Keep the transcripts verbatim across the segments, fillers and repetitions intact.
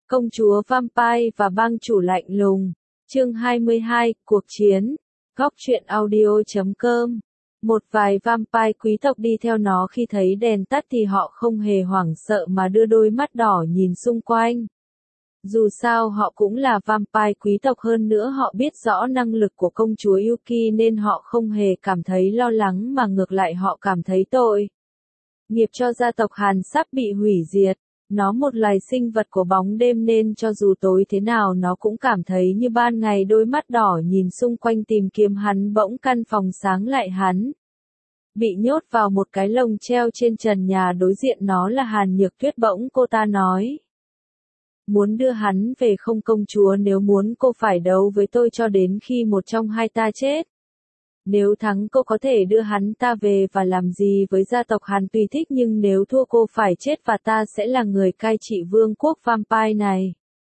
Công chúa Vampire và bang chủ lạnh lùng. Chương hai mươi hai, Cuộc chiến. Góc truyện audio chấm com. Một vài vampire quý tộc đi theo nó khi thấy đèn tắt thì họ không hề hoảng sợ mà đưa đôi mắt đỏ nhìn xung quanh. Dù sao họ cũng là vampire quý tộc, hơn nữa họ biết rõ năng lực của công chúa Yuki nên họ không hề cảm thấy lo lắng mà ngược lại họ cảm thấy tội nghiệp cho gia tộc Hàn sắp bị hủy diệt. Nó một loài sinh vật của bóng đêm nên cho dù tối thế nào nó cũng cảm thấy như ban ngày, đôi mắt đỏ nhìn xung quanh tìm kiếm hắn. Bỗng căn phòng sáng lại, hắn bị nhốt vào một cái lồng treo trên trần nhà, đối diện nó là Hàn Nhược Tuyết. Bỗng cô ta nói: muốn đưa hắn về không công chúa? Nếu muốn cô phải đấu với tôi cho đến khi một trong hai ta chết. Nếu thắng cô có thể đưa hắn ta về và làm gì với gia tộc Hàn tùy thích, nhưng nếu thua cô phải chết và ta sẽ là người cai trị vương quốc vampire này.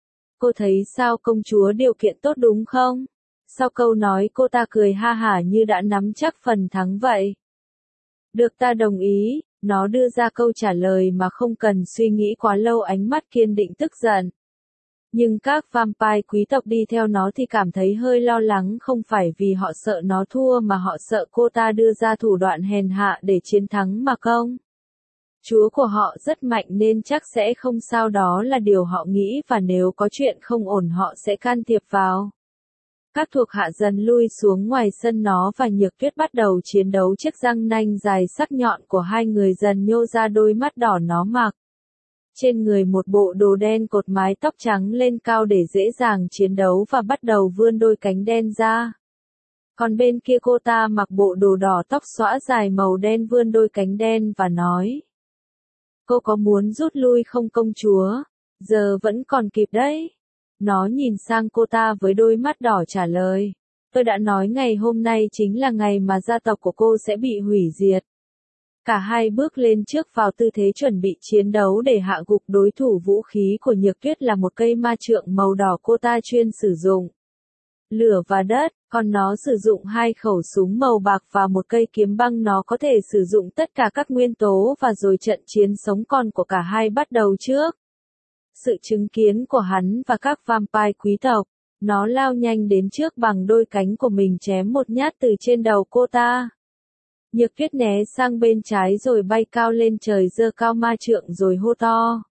Cô thấy sao công chúa, điều kiện tốt đúng không? Sau câu nói cô ta cười ha hả như đã nắm chắc phần thắng vậy. Được, ta đồng ý. Nó đưa ra câu trả lời mà không cần suy nghĩ quá lâu, ánh mắt kiên định tức giận. Nhưng các vampire quý tộc đi theo nó thì cảm thấy hơi lo lắng, không phải vì họ sợ nó thua mà họ sợ cô ta đưa ra thủ đoạn hèn hạ để chiến thắng mà công chúa của họ rất mạnh nên chắc sẽ không sao, đó là điều họ nghĩ, và nếu có chuyện không ổn họ sẽ can thiệp vào. Các thuộc hạ dần lui xuống ngoài sân, nó và Nhược Tuyết bắt đầu chiến đấu. Chiếc răng nanh dài sắc nhọn của hai người dần nhô ra, đôi mắt đỏ nó mặc trên người một bộ đồ đen, cột mái tóc trắng lên cao để dễ dàng chiến đấu, và bắt đầu vươn đôi cánh đen ra. Còn bên kia cô ta mặc bộ đồ đỏ, tóc xõa dài màu đen, vươn đôi cánh đen và nói: cô có muốn rút lui không công chúa? Giờ vẫn còn kịp đấy. Nó nhìn sang cô ta với đôi mắt đỏ trả lời: tôi đã nói ngày hôm nay chính là ngày mà gia tộc của cô sẽ bị hủy diệt. Cả hai bước lên trước vào tư thế chuẩn bị chiến đấu để hạ gục đối thủ. Vũ khí của Nhược Tuyết là một cây ma trượng màu đỏ, cô ta chuyên sử dụng lửa và đất, còn nó sử dụng hai khẩu súng màu bạc và một cây kiếm băng. Nó có thể sử dụng tất cả các nguyên tố, và rồi trận chiến sống còn của cả hai bắt đầu trước sự chứng kiến của hắn và các vampire quý tộc. Nó lao nhanh đến trước, bằng đôi cánh của mình chém một nhát từ trên đầu cô ta. Nhược Tuyết né sang bên trái rồi bay cao lên trời, giơ cao ma trượng rồi hô to: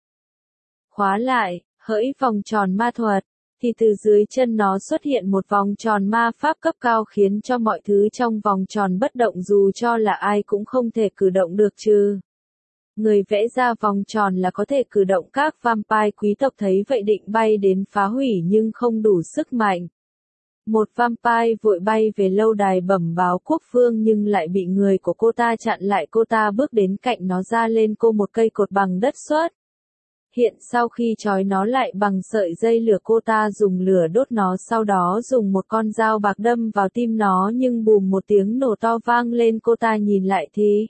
khóa lại, hỡi vòng tròn ma thuật. Thì từ dưới chân nó xuất hiện một vòng tròn ma pháp cấp cao, khiến cho mọi thứ trong vòng tròn bất động, dù cho là ai cũng không thể cử động được trừ người vẽ ra vòng tròn là có thể cử động. Các vampire quý tộc thấy vậy định bay đến phá hủy nhưng không đủ sức mạnh. Một vampire vội bay về lâu đài bẩm báo quốc vương nhưng lại bị người của cô ta chặn lại. Cô ta bước đến cạnh nó, ra lên cô một cây cột bằng đất xuất hiện. Sau khi trói nó lại bằng sợi dây lửa, cô ta dùng lửa đốt nó, sau đó dùng một con dao bạc đâm vào tim nó, nhưng bùm một tiếng nổ to vang lên. Cô ta nhìn lại thì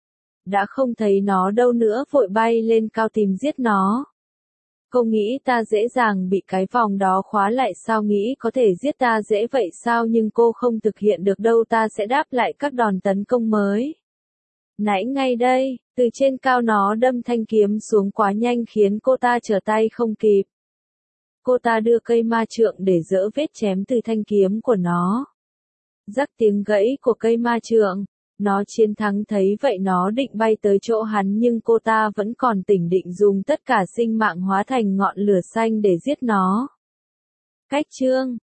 đã không thấy nó đâu nữa, vội bay lên cao tìm giết nó. Cô nghĩ ta dễ dàng bị cái vòng đó khóa lại sao? Nghĩ có thể giết ta dễ vậy sao? Nhưng cô không thực hiện được đâu, ta sẽ đáp lại các đòn tấn công mới nãy ngay đây. Từ trên cao nó đâm thanh kiếm xuống quá nhanh khiến cô ta trở tay không kịp. Cô ta đưa cây ma trượng để dỡ vết chém từ thanh kiếm của nó. Rắc tiếng gãy của cây ma trượng. Nó chiến thắng, thấy vậy nó định bay tới chỗ hắn, nhưng cô ta vẫn còn tỉnh, định dùng tất cả sinh mạng hóa thành ngọn lửa xanh để giết nó. Cách chương